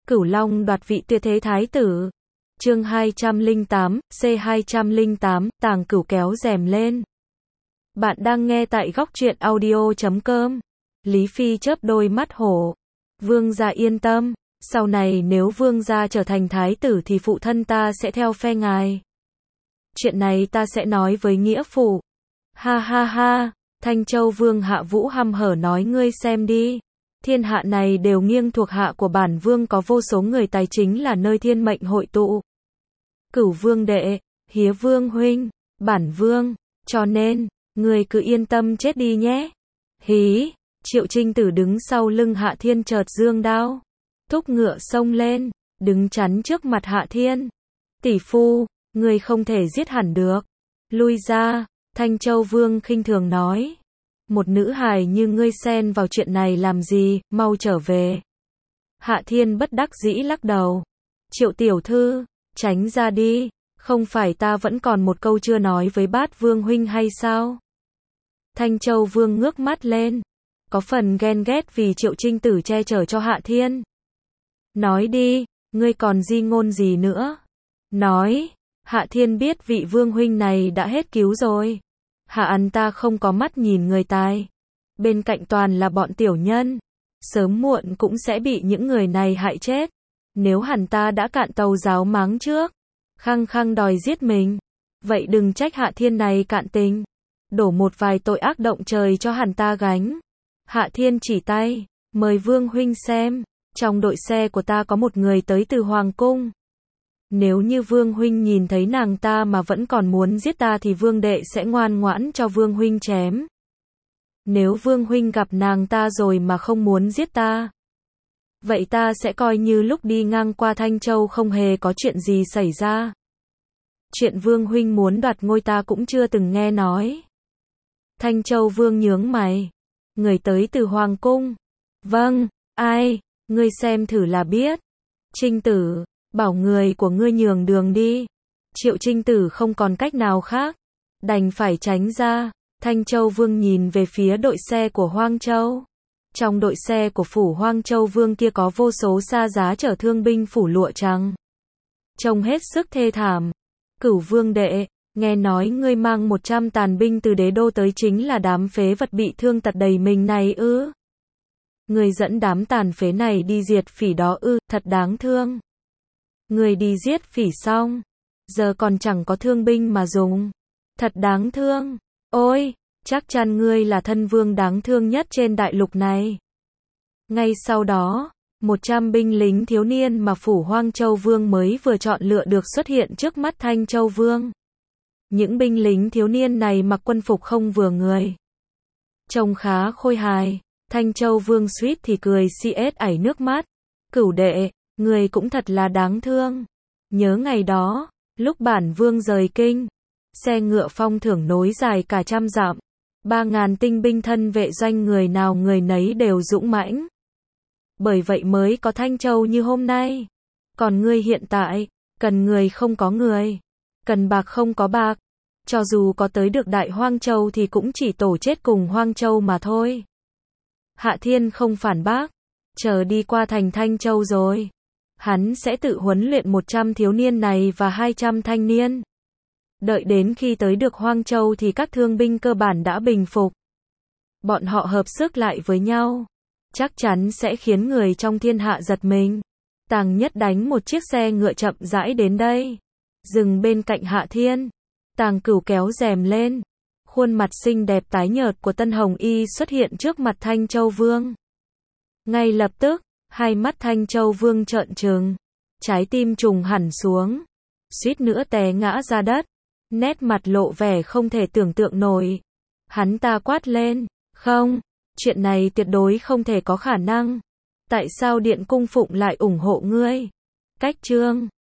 Cửu Long đoạt vị tuyệt thế thái tử. Chương 208, C208, Tàng Cửu kéo rèm lên. Bạn đang nghe tại góc truyện audio.com. Lý Phi chớp đôi mắt hổ. Vương gia yên tâm, sau này nếu vương gia trở thành thái tử thì phụ thân ta sẽ theo phe ngài. Chuyện này ta sẽ nói với nghĩa phụ. Ha ha ha, Thanh Châu Vương Hạ Vũ hăm hở nói, ngươi xem đi. Thiên hạ này đều nghiêng thuộc hạ của bản vương, có vô số người tài chính là nơi thiên mệnh hội tụ. Cửu vương đệ, Hía vương huynh, bản vương, cho nên, người cứ yên tâm chết đi nhé. Hí, Triệu Trinh Tử đứng sau lưng Hạ Thiên chợt giương đao, thúc ngựa xông lên, đứng chắn trước mặt Hạ Thiên. Tỷ phu, người không thể giết hẳn được. Lui ra, Thanh Châu Vương khinh thường nói. Một nữ hài như ngươi xen vào chuyện này làm gì, mau trở về. Hạ Thiên bất đắc dĩ lắc đầu. Triệu tiểu thư, tránh ra đi, không phải ta vẫn còn một câu chưa nói với Bát Vương huynh hay sao? Thanh Châu Vương ngước mắt lên, có phần ghen ghét vì Triệu Trinh Tử che chở cho Hạ Thiên. Nói đi, ngươi còn di ngôn gì nữa? Nói, Hạ Thiên biết vị vương huynh này đã hết cứu rồi. Hạ ăn ta không có mắt nhìn người tài. Bên cạnh toàn là bọn tiểu nhân. Sớm muộn cũng sẽ bị những người này hại chết. Nếu hẳn ta đã cạn tàu giáo máng trước, khăng khăng đòi giết mình, vậy đừng trách Hạ Thiên này cạn tình. Đổ một vài tội ác động trời cho hẳn ta gánh. Hạ Thiên chỉ tay, mời vương huynh xem. Trong đội xe của ta có một người tới từ Hoàng Cung. Nếu như vương huynh nhìn thấy nàng ta mà vẫn còn muốn giết ta thì vương đệ sẽ ngoan ngoãn cho vương huynh chém. Nếu vương huynh gặp nàng ta rồi mà không muốn giết ta, vậy ta sẽ coi như lúc đi ngang qua Thanh Châu không hề có chuyện gì xảy ra. Chuyện vương huynh muốn đoạt ngôi ta cũng chưa từng nghe nói. Thanh Châu Vương nhướng mày. Người tới từ Hoàng Cung. Vâng, ai, ngươi xem thử là biết. Trinh Tử, bảo người của ngươi nhường đường đi. Triệu Trinh Tử không còn cách nào khác, đành phải tránh ra. Thanh Châu Vương nhìn về phía đội xe của Hoang Châu. Trong đội xe của phủ Hoang Châu Vương kia có vô số xa giá chở thương binh phủ lụa trắng, trông hết sức thê thảm. Cửu vương đệ, nghe nói ngươi mang 100 tàn binh từ đế đô tới chính là đám phế vật bị thương tật đầy mình này ư? Ngươi dẫn đám tàn phế này đi diệt phỉ đó ư? Thật đáng thương. Ngươi đi giết phỉ xong, giờ còn chẳng có thương binh mà dùng. Thật đáng thương. Ôi, chắc chắn ngươi là thân vương đáng thương nhất trên đại lục này. Ngay sau đó, 100 binh lính thiếu niên mà phủ Hoang Châu Vương mới vừa chọn lựa được xuất hiện trước mắt Thanh Châu Vương. Những binh lính thiếu niên này mặc quân phục không vừa người, trông khá khôi hài. Thanh Châu Vương suýt thì cười xiết ảy nước mắt. Cửu đệ, người cũng thật là đáng thương. Nhớ ngày đó, lúc bản vương rời kinh, xe ngựa phong thưởng nối dài cả 100 dặm, 3.000 tinh binh thân vệ doanh người nào người nấy đều dũng mãnh. Bởi vậy mới có Thanh Châu như hôm nay. Còn ngươi hiện tại, cần người không có người, cần bạc không có bạc. Cho dù có tới được Đại Hoang Châu thì cũng chỉ tổ chết cùng Hoang Châu mà thôi. Hạ Thiên không phản bác. Chờ đi qua thành Thanh Châu rồi, hắn sẽ tự huấn luyện 100 thiếu niên này và 200 thanh niên. Đợi đến khi tới được Hoang Châu thì các thương binh cơ bản đã bình phục. Bọn họ hợp sức lại với nhau, chắc chắn sẽ khiến người trong thiên hạ giật mình. Tàng Nhất đánh một chiếc xe ngựa chậm rãi đến đây, dừng bên cạnh Hạ Thiên. Tàng Cửu kéo rèm lên. Khuôn mặt xinh đẹp tái nhợt của Tân Hồng Y xuất hiện trước mặt Thanh Châu Vương. Ngay lập tức, hai mắt Thanh Châu Vương trợn trừng, trái tim trùng hẳn xuống, suýt nữa té ngã ra đất, nét mặt lộ vẻ không thể tưởng tượng nổi. Hắn ta quát lên, không, chuyện này tuyệt đối không thể có khả năng. Tại sao Điện Cung Phụng lại ủng hộ ngươi? Cách chương